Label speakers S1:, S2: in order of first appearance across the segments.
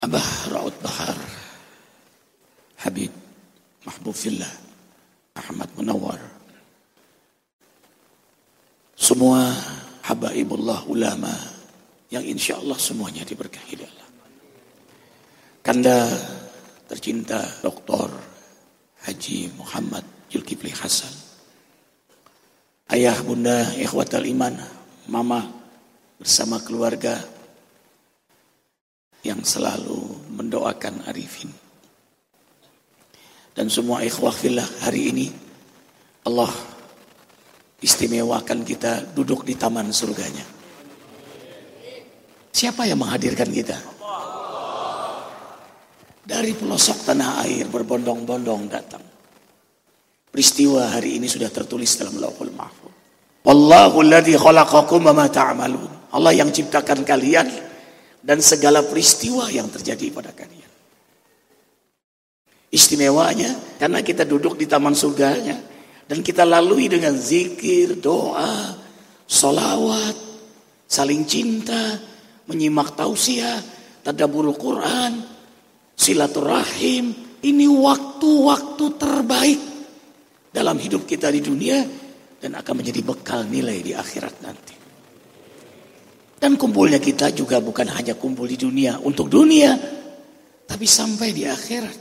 S1: Abah Raud Bahar, Habib Mahbub Fillah, Ahmad Munawar, semua habaibullah ulama yang insya Allah semuanya diberkahi Allah. Kanda tercinta Dr. Haji Muhammad Zulkifli Hasan, ayah bunda ikhwatal iman, mama bersama keluarga yang selalu mendoakan Arifin, dan semua ikhwah fillah, hari ini Allah istimewakan kita duduk di taman surganya. Siapa yang menghadirkan kita? Dari pelosok tanah air berbondong-bondong datang. Peristiwa hari ini sudah tertulis dalam Lauhul Mahfuz. Wallahu alladzi khalaqakum wa ma ta'malun. Allah yang ciptakan kalian dan segala peristiwa yang terjadi pada kalian. Istimewanya karena kita duduk di taman surganya dan kita lalui dengan zikir, doa, solawat, saling cinta, menyimak tausiah, tadabburul Quran, silaturahim. Ini waktu-waktu terbaik dalam hidup kita di dunia dan akan menjadi bekal nilai di akhirat nanti. Dan kumpulnya kita juga bukan hanya kumpul di dunia untuk dunia, tapi sampai di akhirat.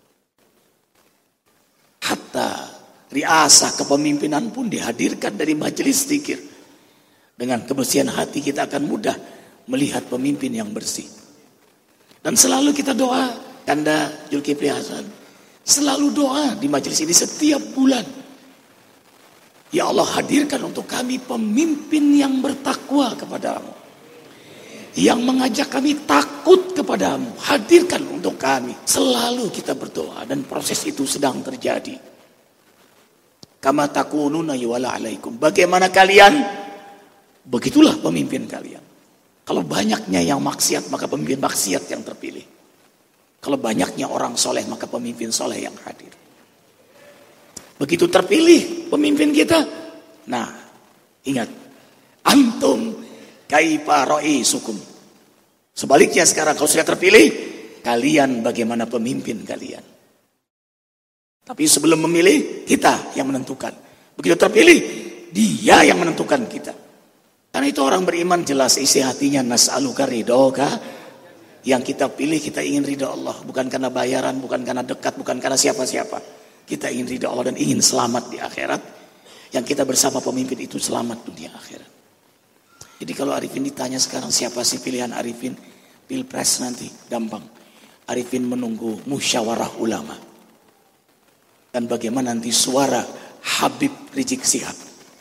S1: Hatta riasah kepemimpinan pun dihadirkan dari majelis zikir. Dengan kebersihan hati kita akan mudah melihat pemimpin yang bersih. Dan selalu kita doa, Kanda Zulkifli Hasan selalu doa di majelis ini setiap bulan. Ya Allah, hadirkan untuk kami pemimpin yang bertakwa kepadamu, yang mengajak kami takut kepadamu. Hadirkan untuk kami. Selalu kita berdoa dan proses itu sedang terjadi. Kama takununa yuwala alaikum. Bagaimana kalian, begitulah pemimpin kalian. Kalau banyaknya yang maksiat, maka pemimpin maksiat yang terpilih. Kalau banyaknya orang soleh, maka pemimpin soleh yang hadir. Begitu terpilih pemimpin kita. Nah, ingat, antum kaifa raisukum. Sebaliknya sekarang kalau sudah terpilih, kalian bagaimana pemimpin kalian. Tapi sebelum memilih, kita yang menentukan. Begitu terpilih, dia yang menentukan kita. Karena itu orang beriman jelas isi hatinya, nas'aluka ridhoka. Yang kita pilih, kita ingin ridha Allah. Bukan karena bayaran, bukan karena dekat, bukan karena siapa-siapa. Kita ingin ridha Allah dan ingin selamat di akhirat. Yang kita bersama pemimpin itu selamat dunia akhirat. Jadi kalau Arifin ditanya sekarang siapa sih pilihan Arifin? Pilpres nanti, gampang. Arifin menunggu musyawarah ulama. Dan bagaimana nanti suara Habib Rizik Syihab.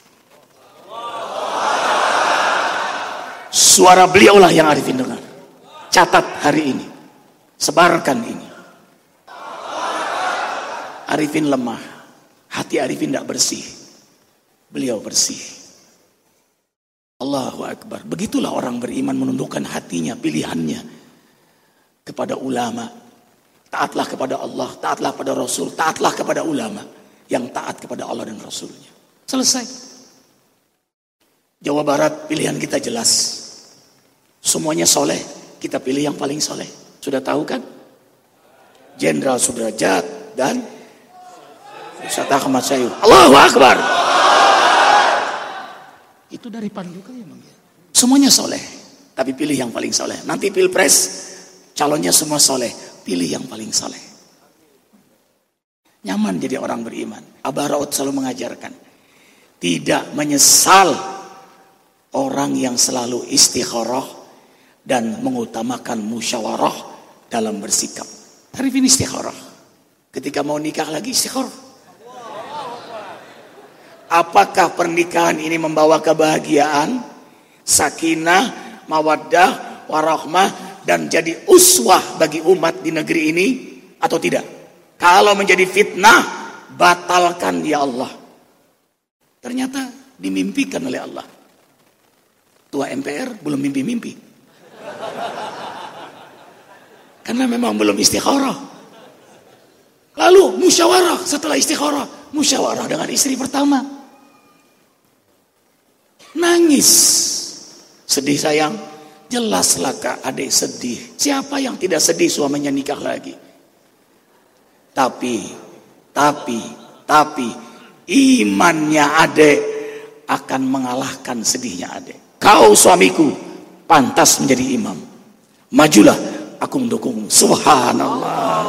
S1: Suara beliaulah yang Arifin dengar. Catat hari ini. Sebarkan ini. Arifin lemah. Hati Arifin tidak bersih. Beliau bersih. Allahu Akbar. Begitulah orang beriman menundukkan hatinya, pilihannya kepada ulama. Taatlah kepada Allah, taatlah kepada Rasul, taatlah kepada ulama yang taat kepada Allah dan Rasulnya. Selesai. Jawa Barat pilihan kita jelas. Semuanya soleh, kita pilih yang paling soleh. Sudah tahu kan? Jenderal Sudrajat dan Ustaz Ahmad Syaihu. Allahu Akbar. Itu dari PAN juga ya Bang. Semuanya soleh, tapi pilih yang paling soleh. Nanti pilpres, calonnya semua soleh, pilih yang paling soleh. Nyaman jadi orang beriman. Abah Raud selalu mengajarkan, tidak menyesal orang yang selalu istikharah dan mengutamakan musyawarah dalam bersikap. Arifin istikharah. Ketika mau nikah lagi istikharah. Apakah pernikahan ini membawa kebahagiaan, sakinah, mawaddah, warahmah, dan jadi uswah bagi umat di negeri ini atau tidak? Kalau menjadi fitnah, batalkan ya Allah. Ternyata dimimpikan oleh Allah. Tua MPR belum mimpi-mimpi. Karena memang belum istikharah. Lalu musyawarah setelah istikharah. Musyawarah dengan istri pertama. Nangis. Sedih sayang. Jelaslah Kak, adik sedih. Siapa yang tidak sedih suaminya nikah lagi? Tapi imannya adik akan mengalahkan sedihnya adik. Kau suamiku pantas menjadi imam. Majulah, aku mendukung. Subhanallah.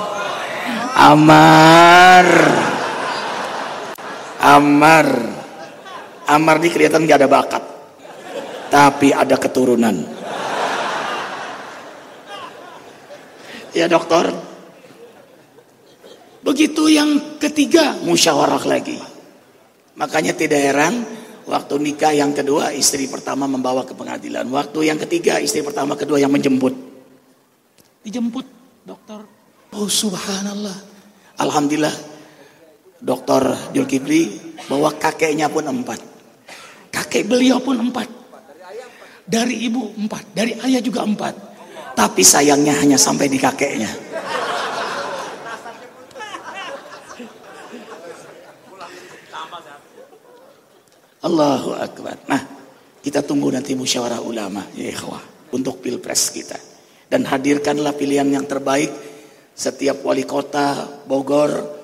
S1: Amar ini kelihatan gak ada bakat, tapi ada keturunan. Ya dokter. Begitu yang ketiga, musyawarah lagi. Makanya tidak heran waktu nikah yang kedua istri pertama membawa ke pengadilan. Waktu yang ketiga istri pertama kedua yang menjemput. Dijemput dokter. Oh subhanallah. Alhamdulillah Dokter Julkifli bawa kakeknya pun 4. Kakek beliau pun 4. Dari ibu 4, dari ayah juga 4. Tapi sayangnya hanya sampai di kakeknya. Allahu Akbar. Nah, kita tunggu nanti musyawarah ulama ya ikhwah untuk pilpres kita. Dan hadirkanlah pilihan yang terbaik. Setiap wali kota Bogor,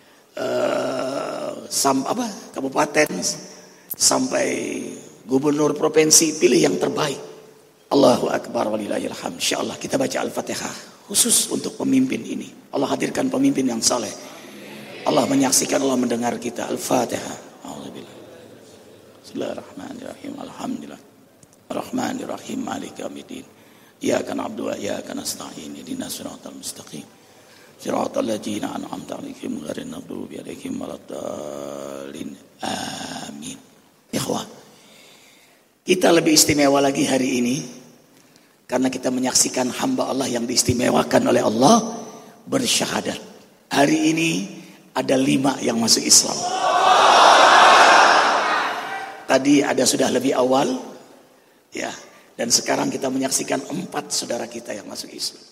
S1: kabupaten sampai gubernur provinsi, pilih yang terbaik. Allahu Akbar walillahil hamd. Insyaallah kita baca Al-Fatihah khusus untuk pemimpin ini. Allah hadirkan pemimpin yang saleh. Allah menyaksikan, Allah mendengar kita. Al-Fatihah. A'udzubillah. Bismillahirrahmanirrahim. Alhamdulillah. Ar-Rahmanirrahim. Maliki yaumiddin. Iyyaka na'budu wa iyyaka nasta'in. Ihdinas siratal mustaqim. Siratal ladzina an'amta 'alaihim ghairil maghdubi 'alaihim waladdallin. Amin. Ikhwah, kita lebih istimewa lagi hari ini karena kita menyaksikan hamba Allah yang diistimewakan oleh Allah bersyahadat. Hari ini ada 5 yang masuk Islam. Tadi ada sudah lebih awal, ya, dan sekarang kita menyaksikan 4 saudara kita yang masuk Islam.